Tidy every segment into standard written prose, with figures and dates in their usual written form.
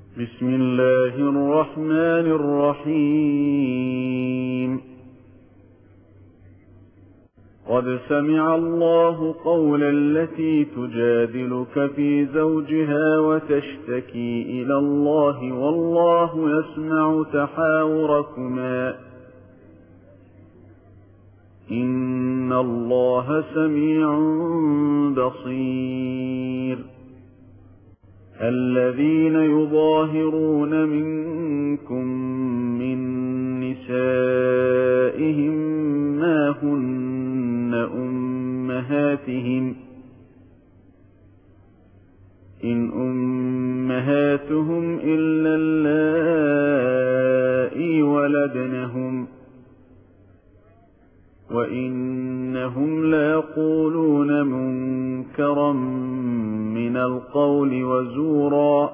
بسم الله الرحمن الرحيم. قد سمع الله قول التي تجادلك في زوجها وتشتكي إلى الله والله يسمع تحاوركما إن الله سميع بصير. الذين يظاهرون منكم من نسائهم ما هن أمهاتهم إن أمهاتهم إلا اللائي ولدنهم وإنهم ليقولون منكرا من القول وزورا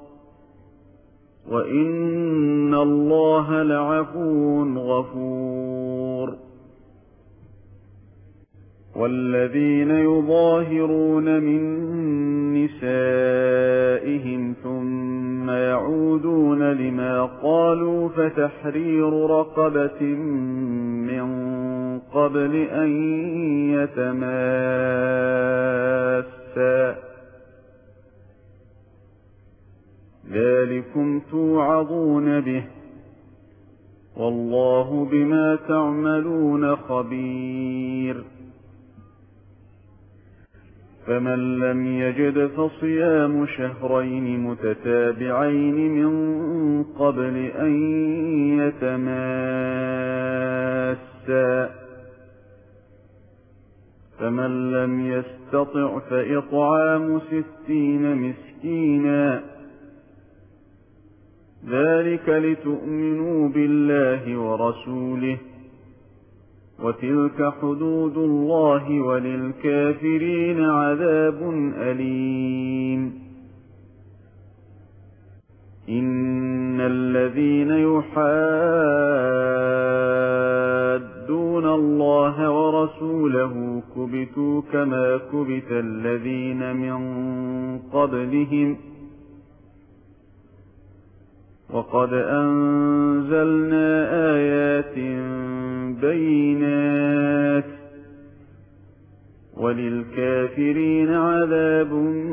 وإن الله لعفو غفور. والذين يظاهرون من نسائهم ثم يعودون لما قالوا فتحرير رقبة من قبل أن يتماسا ذلكم توعظون به والله بما تعملون خبير. فمن لم يجد فصيام شهرين متتابعين من قبل أن يتماسا فمن لم يستطع فإطعام 60 مسكينا ذلك لتؤمنوا بالله ورسوله وتلك حدود الله وللكافرين عذاب أليم. إن الذين يحادون الله ورسوله كبتوا كما كبت الذين من قبلهم وقد أنزلنا آيات بينات وللكافرين عذاب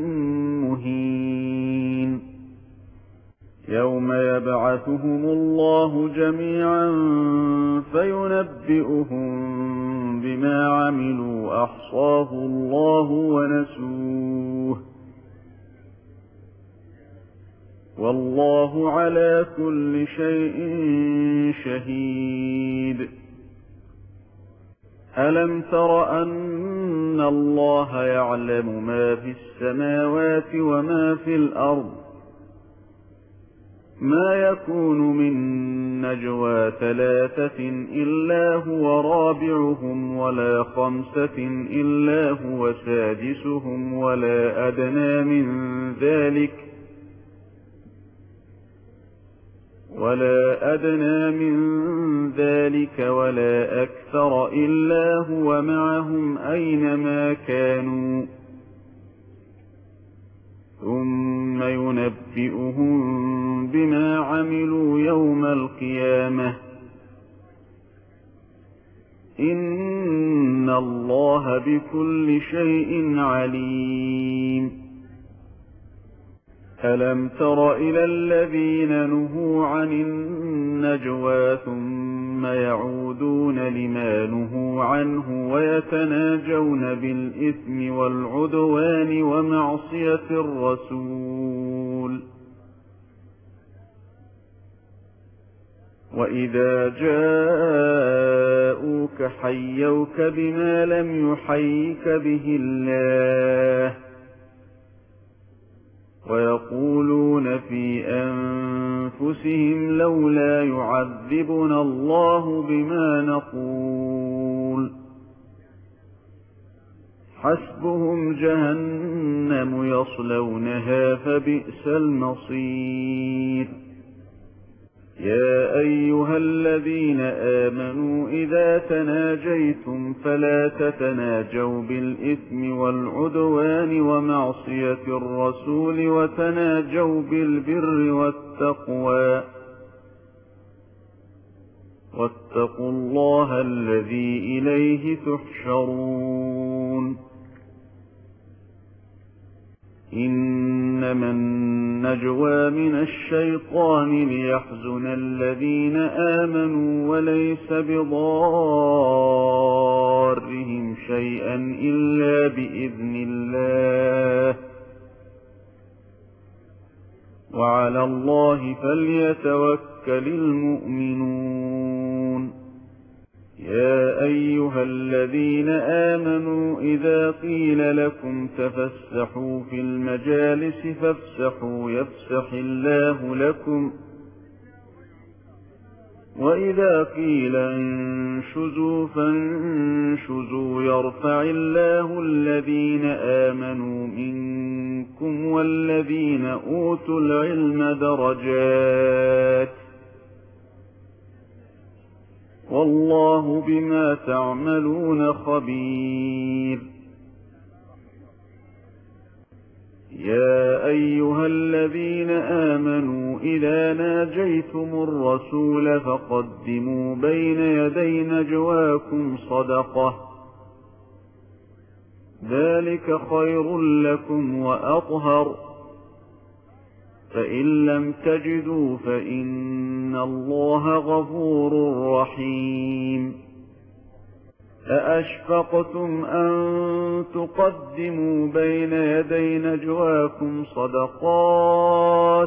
مهين. يوم يبعثهم الله جميعا فينبئهم بما عملوا أحصاه الله ونسوه والله على كل شيء شهيد. ألم تر أن الله يعلم ما في السماوات وما في الأرض ما يكون من نجوى 3 إلا هو رابعهم ولا 5 إلا هو سادسهم ولا أدنى من ذلك ولا أكثر إلا هو معهم أينما كانوا ثم ينبئهم بما عملوا يوم القيامة إن الله بكل شيء عليم. ألم تر إلى الذين نهوا عن النجوى ثم يعودون لما نهوا عنه ويتناجون بالإثم والعدوان ومعصية الرسول وإذا جاءوك حيوك بما لم يحيك به الله ويقولون في أنفسهم لولا يعذبنا الله بما نقول حسبهم جهنم يصلونها فبئس المصير. يا أيها الذين آمنوا إذا تناجيتم فلا تتناجوا بالإثم والعدوان ومعصية الرسول وتناجوا بالبر والتقوى واتقوا الله الذي إليه تحشرون إنما النجوى من الشيطان ليحزن الذين آمنوا وليس بضارهم شيئا إلا بإذن الله وعلى الله فليتوكل المؤمنون يا أيها الذين آمنوا إذا قيل لكم تفسحوا في المجالس فافسحوا يفسح الله لكم وإذا قيل انشزوا فانشزوا يرفع الله الذين آمنوا منكم والذين أوتوا العلم درجات والله بما تعملون خبير يا أيها الذين آمنوا إذا ناجيتم الرسول فقدموا بين يدي نجواكم صدقة ذلك خير لكم وأطهر فإن لم تجدوا فإن الله غفور رحيم أأشفقتم أن تقدموا بين يدي نجواكم صدقات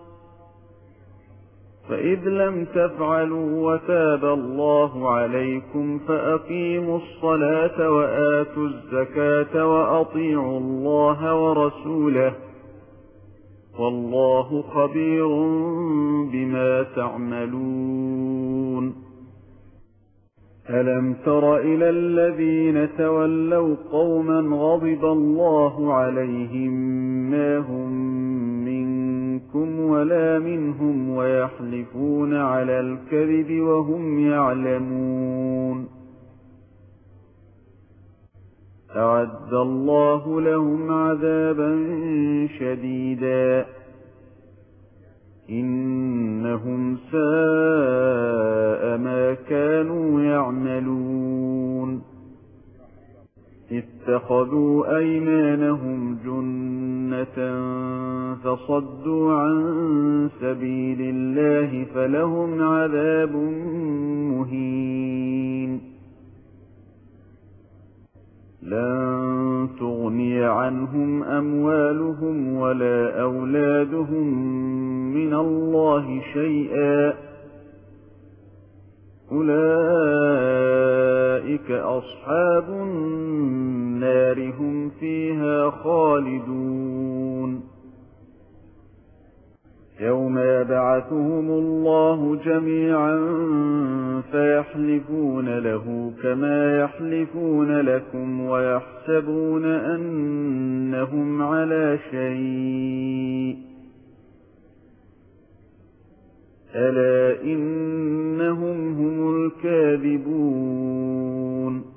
فإذ لم تفعلوا وتاب الله عليكم فأقيموا الصلاة وآتوا الزكاة وأطيعوا الله ورسوله والله خبير بما تعملون ألم تر إلى الذين تولوا قوما غضب الله عليهم ما هم منكم ولا منهم ويحلفون على الكذب وهم يعلمون أعد الله لهم عذابا شديدا إنهم ساء ما كانوا يعملون اتخذوا أيمانهم جنة فصدوا عن سبيل الله فلهم عذاب مهين لن تغني عنهم أموالهم ولا أولادهم من الله شيئا أولئك أصحاب النار هم فيها خالدون يوم يبعثهم الله جميعا فيحلفون له كما يحلفون لكم ويحسبون أنهم على شيء ألا إنهم هم الكاذبون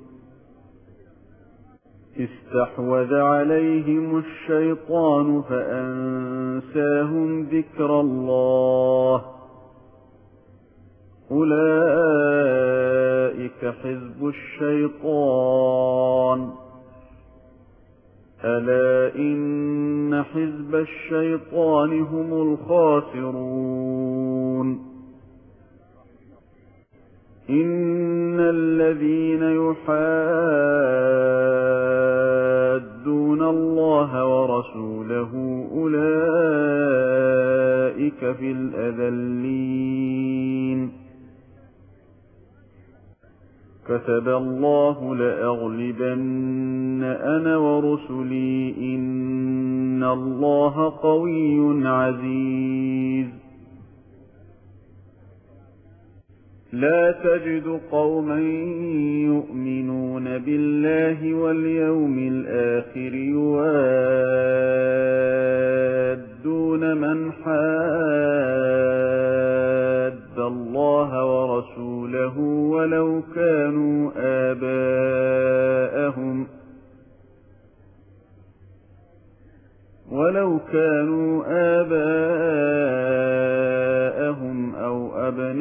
استحوذ عليهم الشيطان فأنساهم ذكر الله أولئك حزب الشيطان ألا إن حزب الشيطان هم الخاسرون إن الذين يحادون الله ورسوله أولئك في الأذلين كتب الله لأغلبن أنا ورسلي إن الله قوي عزيز لا تجد قوما يؤمنون بالله واليوم الآخر يوادون من حاد الله ورسوله ولو كانوا آباءهم أو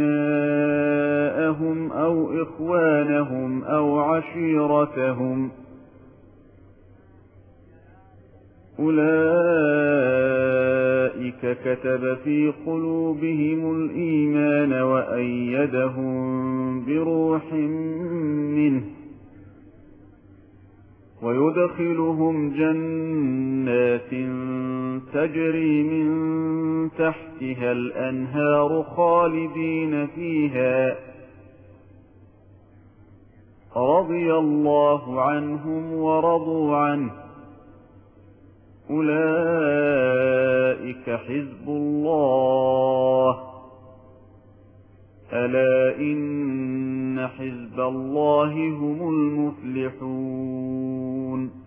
أبناءهم أو إخوانهم أو عشيرتهم أولئك كتب في قلوبهم الإيمان وأيدهم بروح منه ويدخلهم جنات تجري من تحتها الأنهار خالدين فيها رضي الله عنهم ورضوا عنه أولئك حزب الله ألا إن حزب الله هم المفلحون